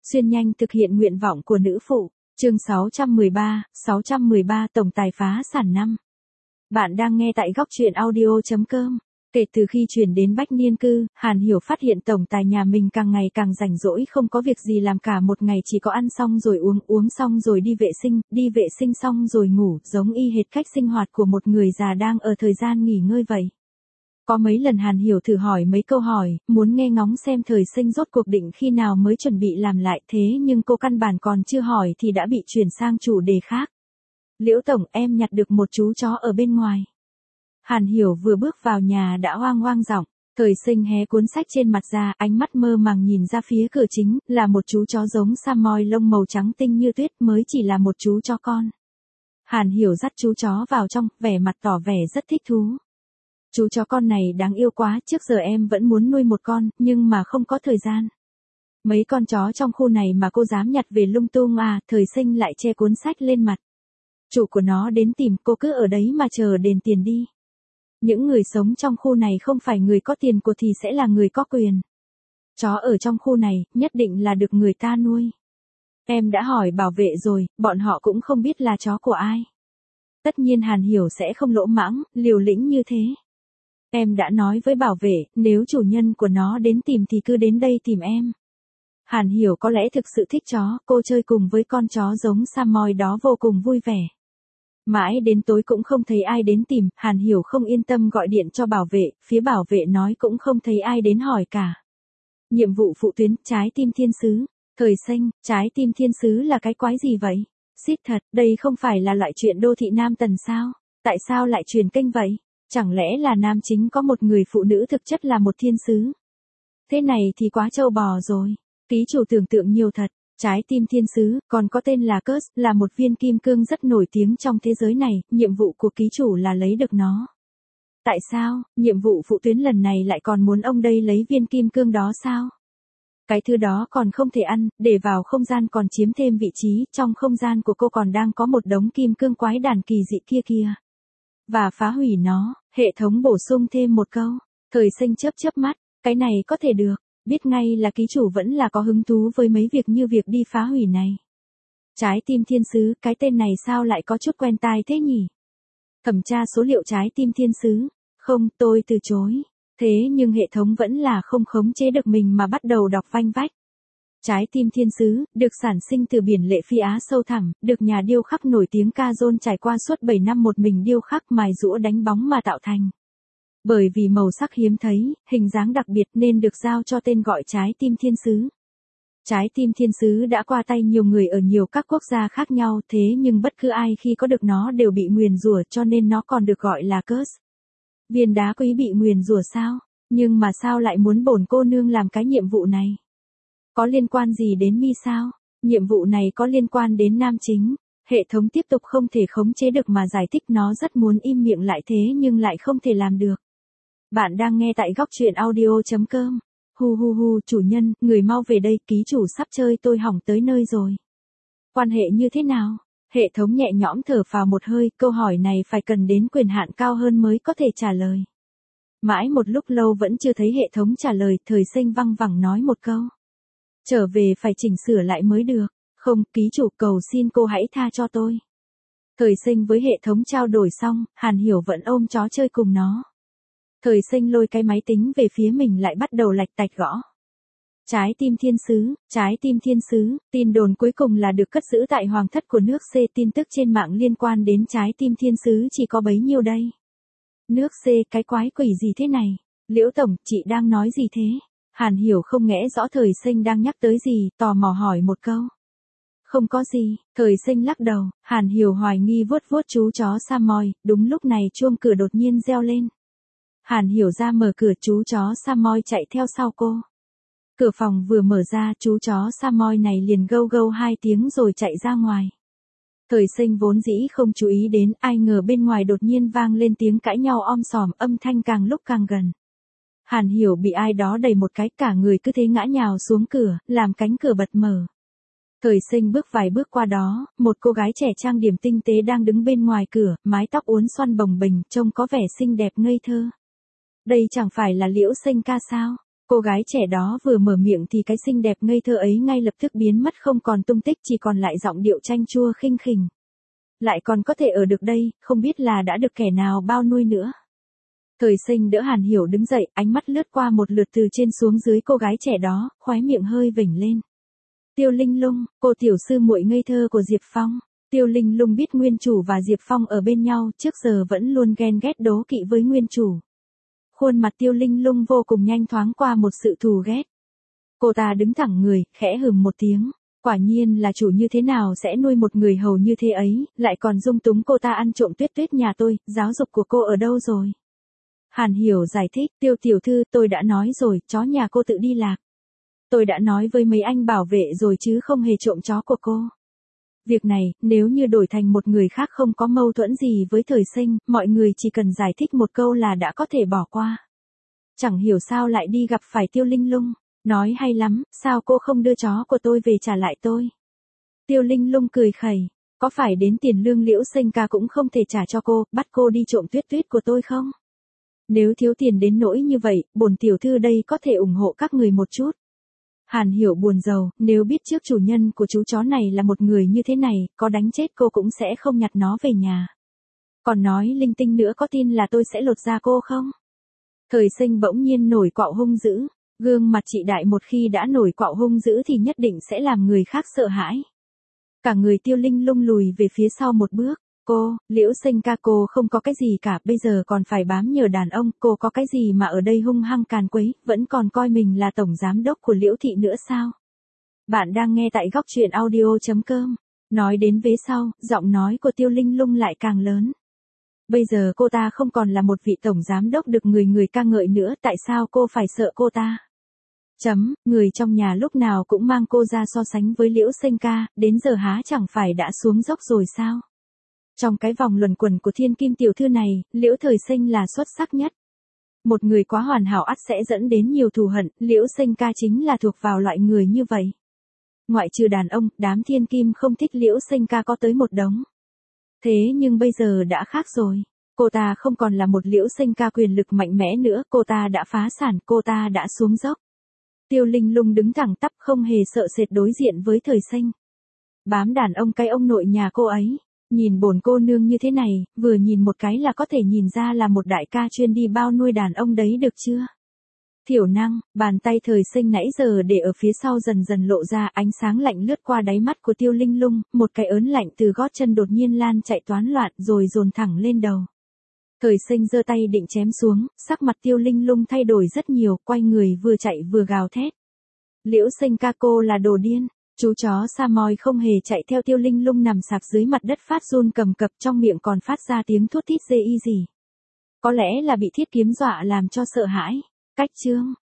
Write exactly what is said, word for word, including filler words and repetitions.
Xuyên nhanh thực hiện nguyện vọng của nữ phụ. Chương sáu trăm mười ba, sáu trăm mười ba tổng tài phá sản năm. Bạn đang nghe tại góc truyện audio chấm com. Kể từ khi chuyển đến Bách Niên Cư, Hàn Hiểu phát hiện tổng tài nhà mình càng ngày càng rảnh rỗi, không có việc gì làm cả một ngày, chỉ có ăn xong rồi uống, uống xong rồi đi vệ sinh, đi vệ sinh xong rồi ngủ, giống y hệt cách sinh hoạt của một người già đang ở thời gian nghỉ ngơi vậy. Có mấy lần Hàn Hiểu thử hỏi mấy câu hỏi, muốn nghe ngóng xem thời sinh rốt cuộc định khi nào mới chuẩn bị làm lại, thế nhưng cô căn bản còn chưa hỏi thì đã bị chuyển sang chủ đề khác. Liễu tổng, em nhặt được một chú chó ở bên ngoài. Hàn Hiểu vừa bước vào nhà đã hoang hoang giọng. Thời sinh hé cuốn sách trên mặt ra, ánh mắt mơ màng nhìn ra phía cửa chính, là một chú chó giống Samoy lông màu trắng tinh như tuyết, mới chỉ là một chú chó con. Hàn Hiểu dắt chú chó vào trong, vẻ mặt tỏ vẻ rất thích thú. Chú chó con này đáng yêu quá, trước giờ em vẫn muốn nuôi một con, nhưng mà không có thời gian. Mấy con chó trong khu này mà cô dám nhặt về lung tung à, thời sinh lại che cuốn sách lên mặt. Chủ của nó đến tìm, cô cứ ở đấy mà chờ đền tiền đi. Những người sống trong khu này không phải người có tiền của thì sẽ là người có quyền. Chó ở trong khu này, nhất định là được người ta nuôi. Em đã hỏi bảo vệ rồi, bọn họ cũng không biết là chó của ai. Tất nhiên Hàn Hiểu sẽ không lỗ mãng, liều lĩnh như thế. Em đã nói với bảo vệ, nếu chủ nhân của nó đến tìm thì cứ đến đây tìm em. Hàn Hiểu có lẽ thực sự thích chó, cô chơi cùng với con chó giống Samoy đó vô cùng vui vẻ. Mãi đến tối cũng không thấy ai đến tìm, Hàn Hiểu không yên tâm gọi điện cho bảo vệ, phía bảo vệ nói cũng không thấy ai đến hỏi cả. Nhiệm vụ phụ tuyến, trái tim thiên sứ. Thời sinh, trái tim thiên sứ là cái quái gì vậy? Xít thật, đây không phải là loại chuyện đô thị nam tần sao? Tại sao lại truyền kênh vậy? Chẳng lẽ là nam chính có một người phụ nữ thực chất là một thiên sứ? Thế này thì quá trâu bò rồi. Ký chủ tưởng tượng nhiều thật. Trái tim thiên sứ, còn có tên là Curse, là một viên kim cương rất nổi tiếng trong thế giới này, nhiệm vụ của ký chủ là lấy được nó. Tại sao, nhiệm vụ phụ tuyến lần này lại còn muốn ông đây lấy viên kim cương đó sao? Cái thứ đó còn không thể ăn, để vào không gian còn chiếm thêm vị trí, trong không gian của cô còn đang có một đống kim cương quái đản kỳ dị kia kìa. Và phá hủy nó, hệ thống bổ sung thêm một câu. Thời sinh chớp chớp mắt, cái này có thể được. Biết ngay là ký chủ vẫn là có hứng thú với mấy việc như việc đi phá hủy này. Trái tim thiên sứ, cái tên này sao lại có chút quen tai thế nhỉ? Thẩm tra số liệu trái tim thiên sứ. Không, tôi từ chối. Thế nhưng hệ thống vẫn là không khống chế được mình mà bắt đầu đọc vanh vách. Trái tim thiên sứ, được sản sinh từ biển lệ Phi Á sâu thẳm, được nhà điêu khắc nổi tiếng Cazon trải qua suốt bảy năm một mình điêu khắc mài giũa đánh bóng mà tạo thành. Bởi vì màu sắc hiếm thấy, hình dáng đặc biệt nên được giao cho tên gọi trái tim thiên sứ. Trái tim thiên sứ đã qua tay nhiều người ở nhiều các quốc gia khác nhau, thế nhưng bất cứ ai khi có được nó đều bị nguyền rủa, cho nên nó còn được gọi là curse. Viên đá quý bị nguyền rủa sao? Nhưng mà sao lại muốn bổn cô nương làm cái nhiệm vụ này? Có liên quan gì đến mi sao? Nhiệm vụ này có liên quan đến nam chính. Hệ thống tiếp tục không thể khống chế được mà giải thích, nó rất muốn im miệng lại thế nhưng lại không thể làm được. Bạn đang nghe tại góc truyện audio chấm com. Hu hu hu, chủ nhân, người mau về đây, ký chủ sắp chơi tôi hỏng tới nơi rồi. Quan hệ như thế nào? Hệ thống nhẹ nhõm thở phào một hơi, câu hỏi này phải cần đến quyền hạn cao hơn mới có thể trả lời. Mãi một lúc lâu vẫn chưa thấy hệ thống trả lời, thời sinh văng vẳng nói một câu. Trở về phải chỉnh sửa lại mới được. Không, ký chủ cầu xin cô hãy tha cho tôi. Thời sinh với hệ thống trao đổi xong, Hàn Hiểu vẫn ôm chó chơi cùng nó. Thời sinh lôi cái máy tính về phía mình lại bắt đầu lạch tạch gõ. Trái tim thiên sứ, trái tim thiên sứ, tin đồn cuối cùng là được cất giữ tại hoàng thất của nước C. Tin tức trên mạng liên quan đến trái tim thiên sứ chỉ có bấy nhiêu đây. Nước C, cái quái quỷ gì thế này? Liễu tổng, chị đang nói gì thế? Hàn Hiểu không nghe rõ thời sinh đang nhắc tới gì, tò mò hỏi một câu. Không có gì, thời sinh lắc đầu, Hàn Hiểu hoài nghi vuốt vuốt chú chó Samoy, đúng lúc này chuông cửa đột nhiên reo lên. Hàn Hiểu ra mở cửa, chú chó Samoy chạy theo sau cô. Cửa phòng vừa mở ra, chú chó Samoy này liền gâu gâu hai tiếng rồi chạy ra ngoài. Thời sinh vốn dĩ không chú ý đến, ai ngờ bên ngoài đột nhiên vang lên tiếng cãi nhau om sòm, âm thanh càng lúc càng gần. Hàn Hiểu bị ai đó đẩy một cái, cả người cứ thế ngã nhào xuống cửa, làm cánh cửa bật mở. Thời sinh bước vài bước qua đó, một cô gái trẻ trang điểm tinh tế đang đứng bên ngoài cửa, mái tóc uốn xoăn bồng bềnh, trông có vẻ xinh đẹp ngây thơ. Đây chẳng phải là Liễu Sinh ca sao? Cô gái trẻ đó vừa mở miệng thì cái xinh đẹp ngây thơ ấy ngay lập tức biến mất không còn tung tích, chỉ còn lại giọng điệu chanh chua khinh khỉnh. Lại còn có thể ở được đây, không biết là đã được kẻ nào bao nuôi nữa. Thời Sinh đỡ Hàn Hiểu đứng dậy, ánh mắt lướt qua một lượt từ trên xuống dưới cô gái trẻ đó, khóe miệng hơi vểnh lên. Tiêu Linh Lung, cô tiểu sư muội ngây thơ của Diệp Phong. Tiêu Linh Lung biết nguyên chủ và Diệp Phong ở bên nhau, trước giờ vẫn luôn ghen ghét đố kỵ với nguyên chủ. Khuôn mặt Tiêu Linh Lung vô cùng nhanh thoáng qua một sự thù ghét. Cô ta đứng thẳng người, khẽ hừm một tiếng. Quả nhiên là chủ như thế nào sẽ nuôi một người hầu như thế ấy, lại còn dung túng cô ta ăn trộm Tuyết Tuyết nhà tôi, giáo dục của cô ở đâu rồi? Hàn Hiểu giải thích, Tiêu tiểu thư, tôi đã nói rồi, chó nhà cô tự đi lạc. Tôi đã nói với mấy anh bảo vệ rồi chứ không hề trộm chó của cô. Việc này, nếu như đổi thành một người khác không có mâu thuẫn gì với Thời Sinh, mọi người chỉ cần giải thích một câu là đã có thể bỏ qua. Chẳng hiểu sao lại đi gặp phải Tiêu Linh Lung. Nói hay lắm, sao cô không đưa chó của tôi về trả lại tôi? Tiêu Linh Lung cười khẩy, có phải đến tiền lương Liễu Sinh ca cũng không thể trả cho cô, bắt cô đi trộm Tuyết Tuyết của tôi không? Nếu thiếu tiền đến nỗi như vậy, bổn tiểu thư đây có thể ủng hộ các người một chút. Hàn Hiểu buồn rầu, nếu biết trước chủ nhân của chú chó này là một người như thế này, có đánh chết cô cũng sẽ không nhặt nó về nhà. Còn nói linh tinh nữa, có tin là tôi sẽ lột da cô không? Thời Sinh bỗng nhiên nổi quạo hung dữ. Gương mặt chị đại một khi đã nổi quạo hung dữ thì nhất định sẽ làm người khác sợ hãi. Cả người Tiêu Linh Lung lùi về phía sau một bước. Cô, Liễu Sinh ca, cô không có cái gì cả, bây giờ còn phải bám nhờ đàn ông, cô có cái gì mà ở đây hung hăng càn quấy, vẫn còn coi mình là tổng giám đốc của Liễu thị nữa sao? Bạn đang nghe tại góc truyện audio chấm com. Nói đến vế sau, giọng nói của Tiêu Linh Lung lại càng lớn. Bây giờ cô ta không còn là một vị tổng giám đốc được người người ca ngợi nữa, tại sao cô phải sợ cô ta? Chấm, người trong nhà lúc nào cũng mang cô ra so sánh với Liễu Sinh ca, đến giờ há chẳng phải đã xuống dốc rồi sao? Trong cái vòng luẩn quẩn của thiên kim tiểu thư này, Liễu Thời Sinh là xuất sắc nhất. Một người quá hoàn hảo ắt sẽ dẫn đến nhiều thù hận, Liễu Sinh ca chính là thuộc vào loại người như vậy. Ngoại trừ đàn ông, đám thiên kim không thích Liễu Sinh ca có tới một đống. Thế nhưng bây giờ đã khác rồi. Cô ta không còn là một Liễu Sinh ca quyền lực mạnh mẽ nữa, cô ta đã phá sản, cô ta đã xuống dốc. Tiêu Linh Lung đứng thẳng tắp không hề sợ sệt đối diện với Thời Sinh. Bám đàn ông cái ông nội nhà cô ấy. Nhìn bổn cô nương như thế này, vừa nhìn một cái là có thể nhìn ra là một đại ca chuyên đi bao nuôi đàn ông đấy được chưa? Thiểu năng, bàn tay Thời Sinh nãy giờ để ở phía sau dần dần lộ ra, ánh sáng lạnh lướt qua đáy mắt của Tiêu Linh Lung, một cái ớn lạnh từ gót chân đột nhiên lan chạy toán loạn rồi dồn thẳng lên đầu. Thời Sinh giơ tay định chém xuống, sắc mặt Tiêu Linh Lung thay đổi rất nhiều, quay người vừa chạy vừa gào thét. Liễu Sinh ca, cô là đồ điên. Chú chó Samoy không hề chạy theo Tiêu Linh Lung nằm sạp dưới mặt đất phát run cầm cập, trong miệng còn phát ra tiếng thút thít dê y gì. Có lẽ là bị thiết kiếm dọa làm cho sợ hãi. Cách chương.